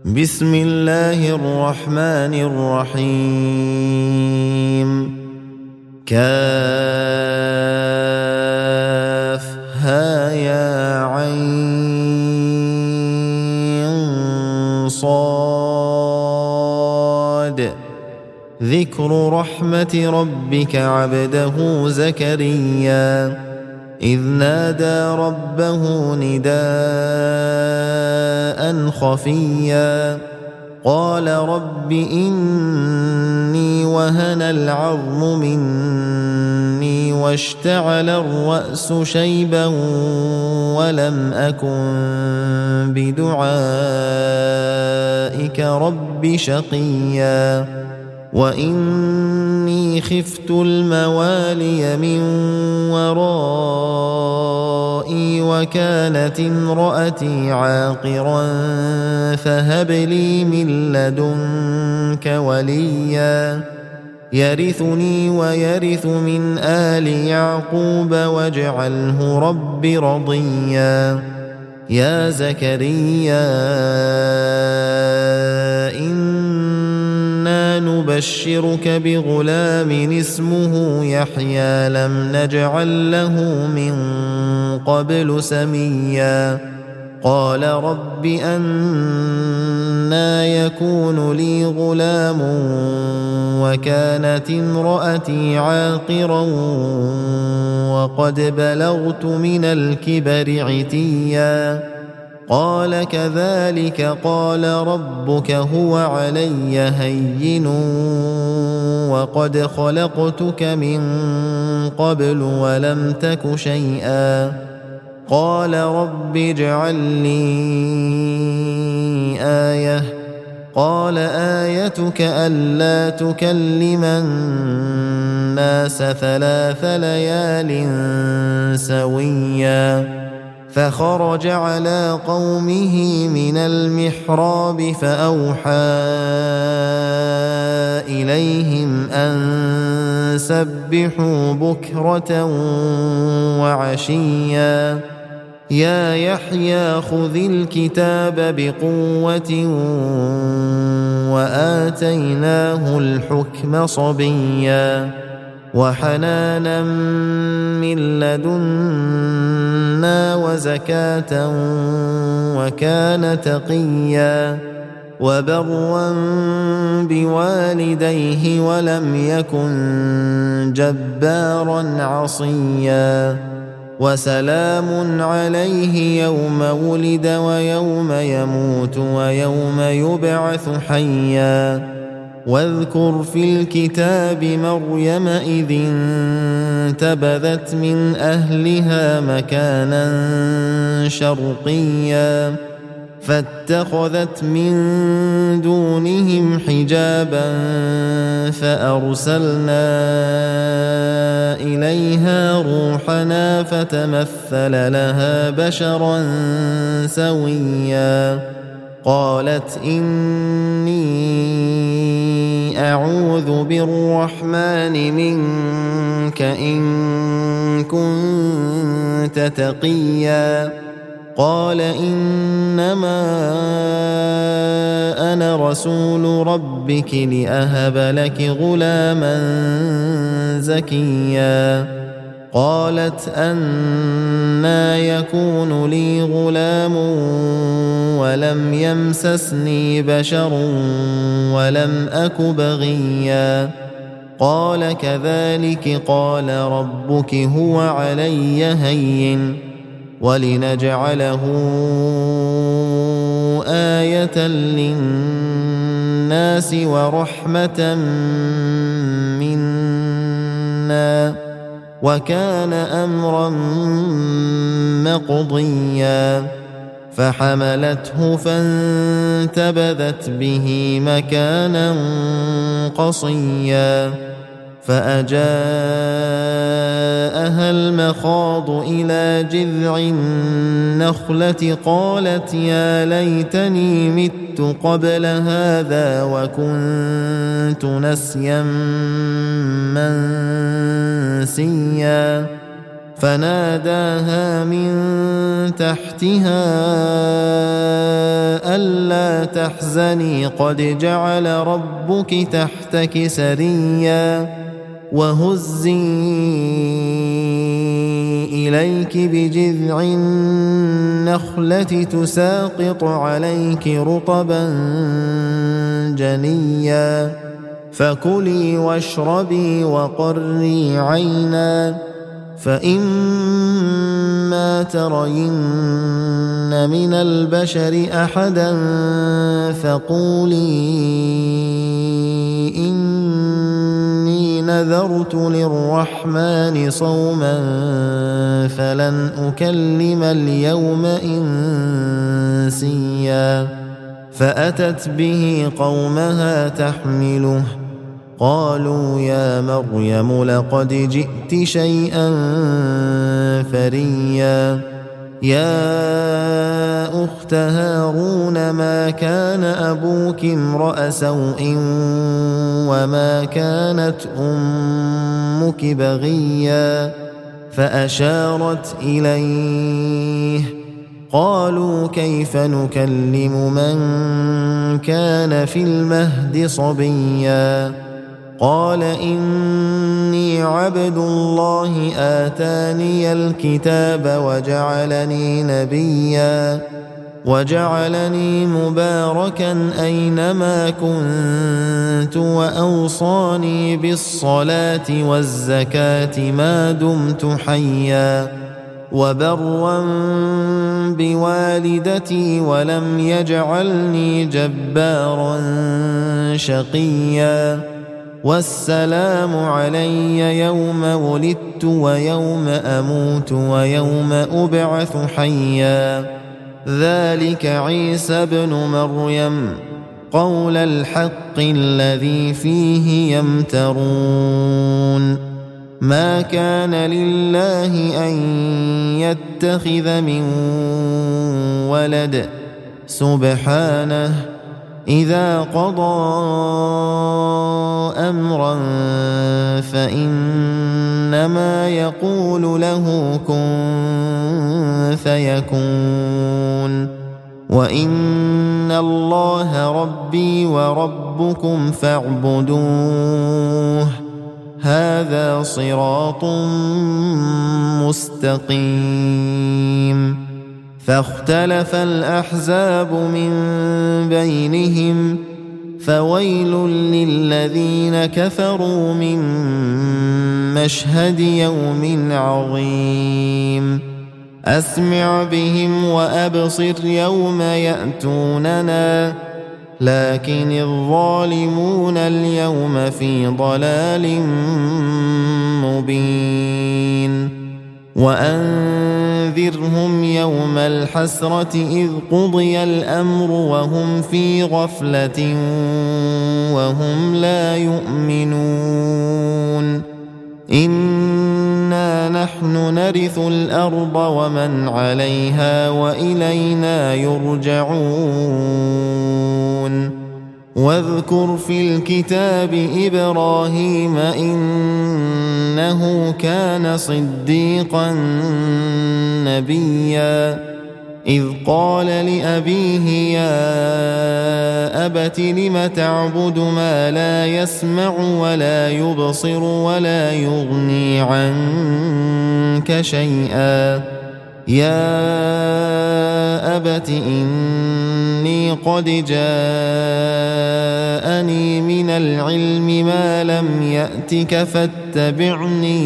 بسم الله الرحمن الرحيم كافها يا عين صاد ذكر رحمة ربك عبده زكريا إذ نادى ربه نداء خفيا قال رب إني وهن العظم مني واشتعل الرأس شيبا ولم أكن بدعائك رب شقيا وإني خفت الموالي من ورائي وكانت امرأتي عاقرا فهب لي من لدنك وليا يرثني ويرث من آل يعقوب واجعله رب رضيا يا زكريا نبشرك بغلام اسمه يحيى لم نجعل له من قبل سميا قال رب أنى يكون لي غلام وكانت امرأتي عاقرا وقد بلغت من الكبر عتيا قال كذلك قال ربك هو علي هين وقد خلقتك من قبل ولم تك شيئا قال رب اجعل لي آية قال آيتك ألا تكلم الناس 3 ليال سويا فخرج على قومه من المحراب فأوحى إليهم أن سبحوا بكرة وعشيا يا يحيى خذ الكتاب بقوة وآتيناه الحكم صبيا وحنانا من لدنا وزكاة وكان تقيا وبرا بوالديه ولم يكن جبارا عصيا وسلام عليه يوم ولد ويوم يموت ويوم يبعث حيا واذكر في الكتاب مريم إذ انتبذت من أهلها مكانا شرقيا فاتخذت من دونهم حجابا فأرسلنا إليها روحنا فتمثل لها بشرا سويا قالت إني أعوذ بالرحمن منك إن كنت تقيا قال إنما أنا رسول ربك لأهب لك غلاما زكيا قالت أنى يكون لي غلام ولم يمسسني بشر ولم أك بغيا قال كذلك قال ربك هو علي هين ولنجعله آية للناس ورحمة منا وكان أمرا مقضيا فحملته فانتبذت به مكانا قصيا فأجاءها المخاض إلى جذع النخلة قالت يا ليتني مت قبل هذا وكنت نسيا منسيا فناداها من تحتها ألا تحزني قد جعل ربك تحتك سريا وهزي إليك بجذع النخلة تساقط عليك رطبا جنيا فكلي واشربي وقري عينا فإما ترين من البشر أحدا فقولي إني نذرت للرحمن صوما فلن أكلم اليوم إنسيا فأتت به قومها تحمله قالوا يا مريم لقد جئت شيئا فريا يا أخت هارون ما كان أبوك امرأ سوء وما كانت أمك بغيا فأشارت إليه قالوا كيف نكلم من كان في المهد صبيا قال إني عبد الله آتاني الكتاب وجعلني نبيا وجعلني مباركا أينما كنت وأوصاني بالصلاة والزكاة ما دمت حيا وبرا بوالدتي ولم يجعلني جبارا شقيا والسلام علي يوم ولدت ويوم أموت ويوم أبعث حيا ذلك عيسى ابن مريم قول الحق الذي فيه يمترون ما كان لله أن يتخذ من ولد سبحانه إذا قضى أمرا فإنما يقول له كن فيكون وإن الله ربي وربكم فاعبدوه هذا صراط مستقيم فاختلف الأحزاب من بينهم فويل للذين كفروا من مشهد يوم عظيم أسمع بهم وأبصر يوم يأتوننا لكن الظالمون اليوم في ضلال مبين وأنذرهم يوم الحسرة إذ قضي الأمر وهم في غفلة وهم لا يؤمنون إنا نحن نرث الأرض ومن عليها وإلينا يرجعون واذكر في الكتاب إبراهيم إنه كان صديقا نبيا إذ قال لأبيه يا أبت لم تعبد ما لا يسمع ولا يبصر ولا يغني عنك شيئا يا أبت إني قد جاءني من العلم ما لم يأتك فاتبعني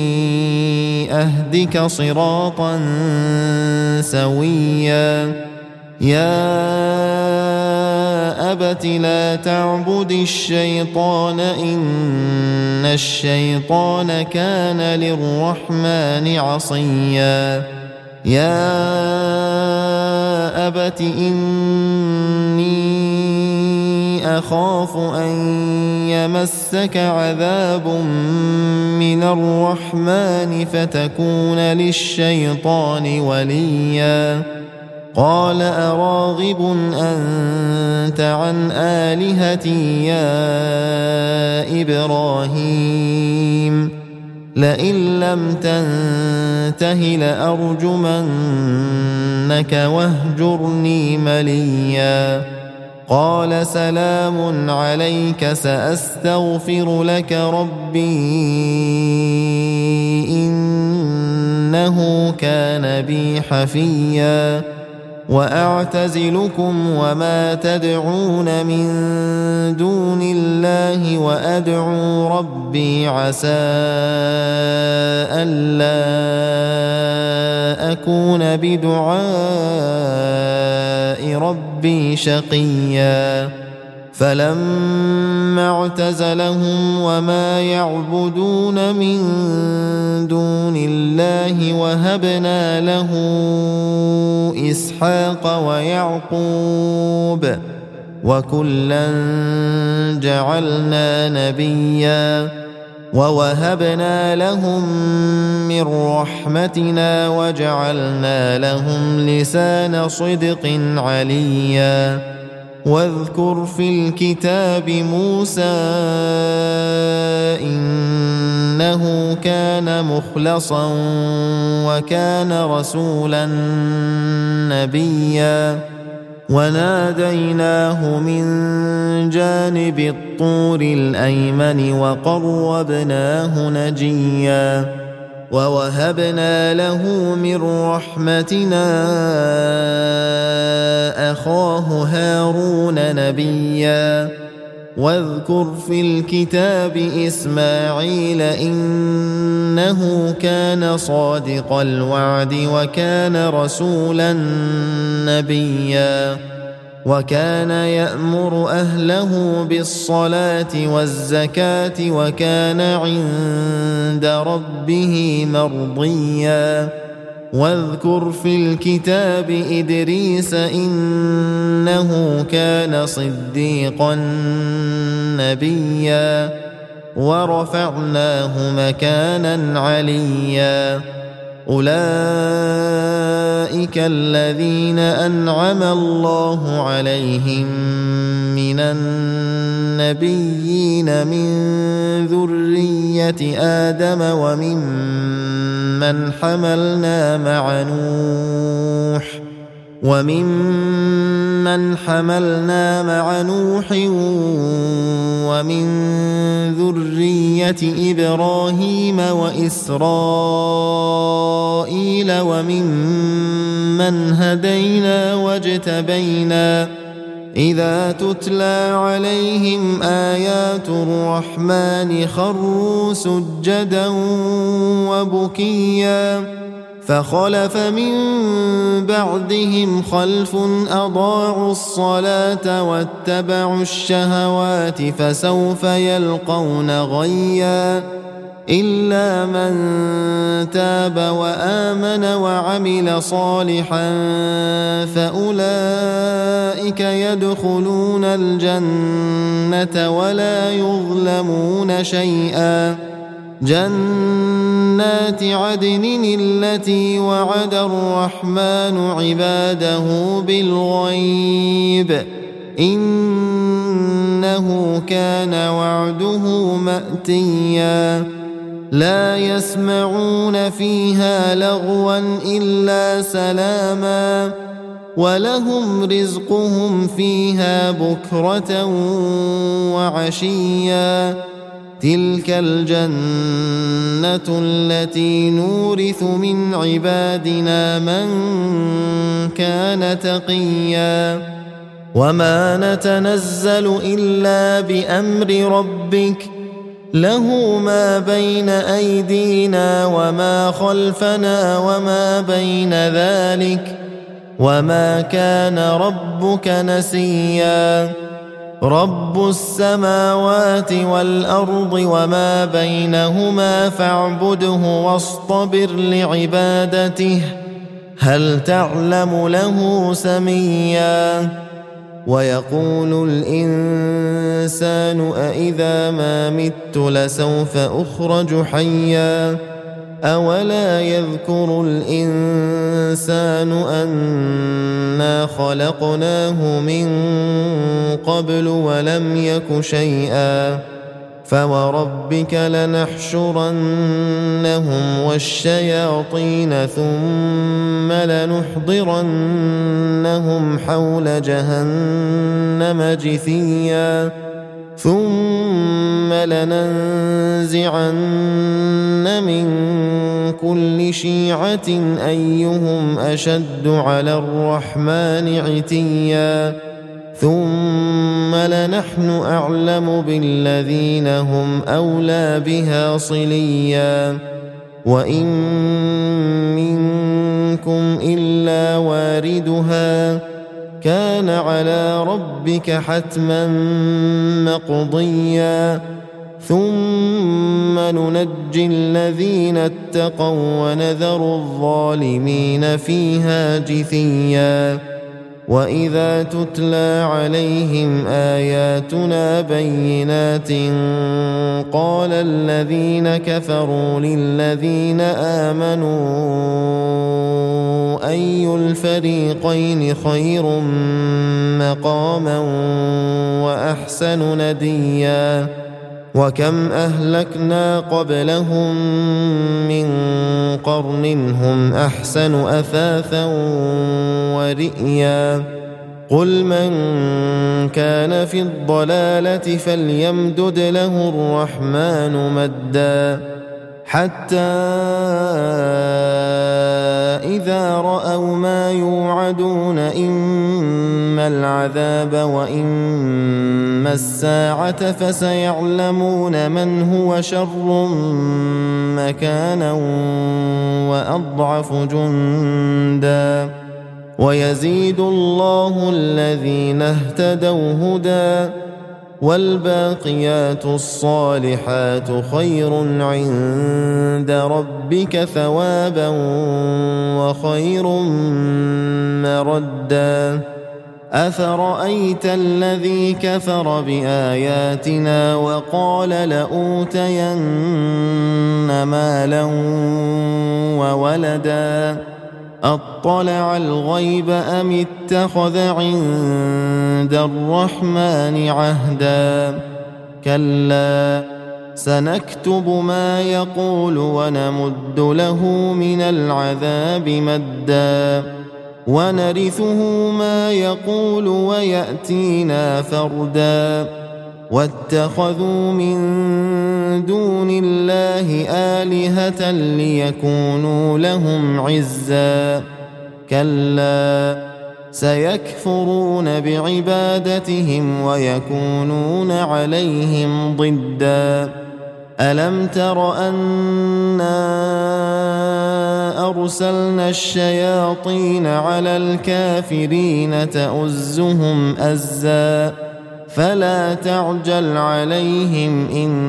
أهدك صراطا سويا يا أبت لا تعبد الشيطان إن الشيطان كان للرحمن عصيا يا أبت إني أخاف أن يمسك عذاب من الرحمن فتكون للشيطان وليا قال أراغب أنت عن آلهتي يا إبراهيم لئن لم تنته لأرجمنك واهجرني مليا قال سلام عليك سأستغفر لك ربي إنه كان بي حفيا وأعتزلكم وما تدعون من دون الله وأدعو ربي عسى ألا أكون بدعاء ربي شقيا فلما اعتزلهم وما يعبدون من دون الله وهبنا له إسحاق ويعقوب وكلا جعلنا نبيا ووهبنا لهم من رحمتنا وجعلنا لهم لسان صدق عليا واذكر في الكتاب موسى إنه كان مخلصا وكان رسولا نبيا وناديناه من جانب الطور الأيمن وقربناه نجيا ووهبنا له من رحمتنا أخاه هارون نبيا واذكر في الكتاب إسماعيل إنه كان صادق الوعد وكان رسولا نبيا وكان يأمر أهله بالصلاة والزكاة وكان عند ربه مرضيا واذكر في الكتاب إدريس إنه كان صديقا نبيا ورفعناه مكانا عليا أولئك الذين أنعم الله عليهم من النبيين من ذرية آدم وممن حملنا مع نوح ومن ذرية إبراهيم وإسرائيل وممن هدينا واجتبينا إذا تتلى عليهم آيات الرحمن خروا سجدا وبكيا فخلف من بعدهم خلف أضاعوا الصلاة واتبعوا الشهوات فسوف يلقون غيا إلا من تاب وآمن وعمل صالحا فأولئك يدخلون الجنة ولا يظلمون شيئا جنات عدن التي وعد الرحمن عباده بالغيب إنه كان وعده مأتيا لا يسمعون فيها لغوا إلا سلاما ولهم رزقهم فيها بكرة وعشيا تلك الجنة التي نورث من عبادنا من كان تقيا وما نتنزل إلا بأمر ربك له ما بين أيدينا وما خلفنا وما بين ذلك وما كان ربك نسيا رب السماوات والأرض وما بينهما فاعبده واصطبر لعبادته هل تعلم له سميا ويقول الإنسان أإذا ما مت لسوف أخرج حيا أولا يذكر الإنسان أنا خلقناه من قبل ولم يك شيئا فوربك لنحشرنهم والشياطين ثم لنحضرنهم حول جهنم جثيا ثم لننزعن من كل شيعة أيهم أشد على الرحمن عتيا ثم لنحن أعلم بالذين هم أولى بها صليا وإن منكم إلا واردها كان على ربك حتما مقضيا ثم ننجي الذين اتقوا ونذر الظالمين فيها جثيا وإذا تتلى عليهم آياتنا بينات قال الذين كفروا للذين آمنوا أي الفريقين خير مقاما وأحسن نديا وكم أهلكنا قبلهم من قرن هم أحسن أثاثا ورئيا قل من كان في الضلالة فليمدد له الرحمن مدا حتى إذا رأوا ما يوعدون إما العذاب وإما الساعة فسيعلمون من هو شر مكانا وأضعف جندا ويزيد الله الذين اهتدوا هدى والباقيات الصالحات خير عند ربك ثوابا وخير مردا أفرأيت الذي كفر بآياتنا وقال لأوتين مالا وولدا أطلع الغيب أم اتخذ عند الرحمن عهدا كلا سنكتب ما يقول ونمد له من العذاب مدا ونرثه ما يقول ويأتينا فردا واتخذوا من دون الله آلهة ليكونوا لهم عزا كلا سيكفرون بعبادتهم ويكونون عليهم ضدا ألم تر أنا أرسلنا الشياطين على الكافرين تؤزهم أزا فلا تعجل عليهم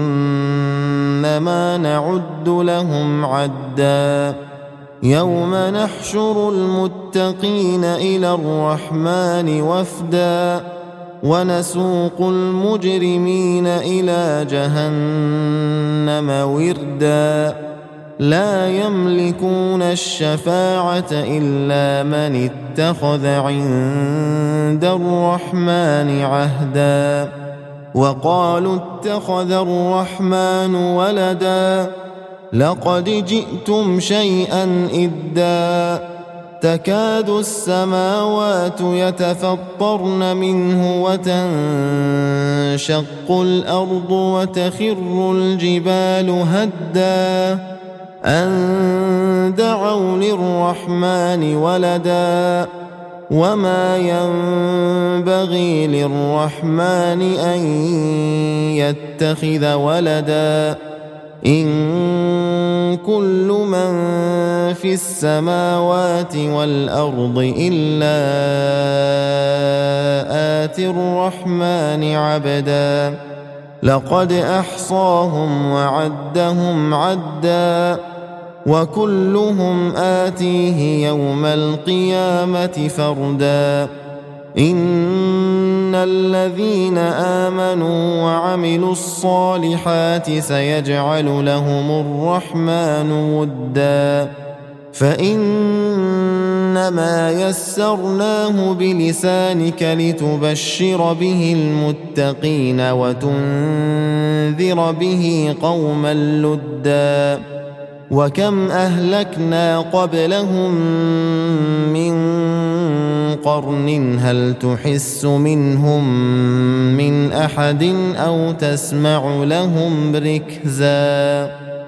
إنما نعد لهم عدا يوم نحشر المتقين إلى الرحمن وفدا ونسوق المجرمين إلى جهنم وردا لا يملكون الشفاعة إلا من اتخذ عند الرحمن عهدا وقالوا اتخذ الرحمن ولدا لقد جئتم شيئا إدا تكاد السماوات يتفطرن منه وتنشق الأرض وتخر الجبال هدا أن دعوا للرحمن ولدا وما ينبغي للرحمن أن يتخذ ولدا إن كل من في السماوات والأرض إلا آتي الرحمن عبدا لقد أحصاهم وعدهم عدا وكلهم آتيه يوم القيامة فردا إن الذين آمنوا وعملوا الصالحات سيجعل لهم الرحمن ودا فإن إنما يسرناه بلسانك لتبشر به المتقين وتنذر به قوما لدا وكم أهلكنا قبلهم من قرن هل تحس منهم من أحد أو تسمع لهم ركزا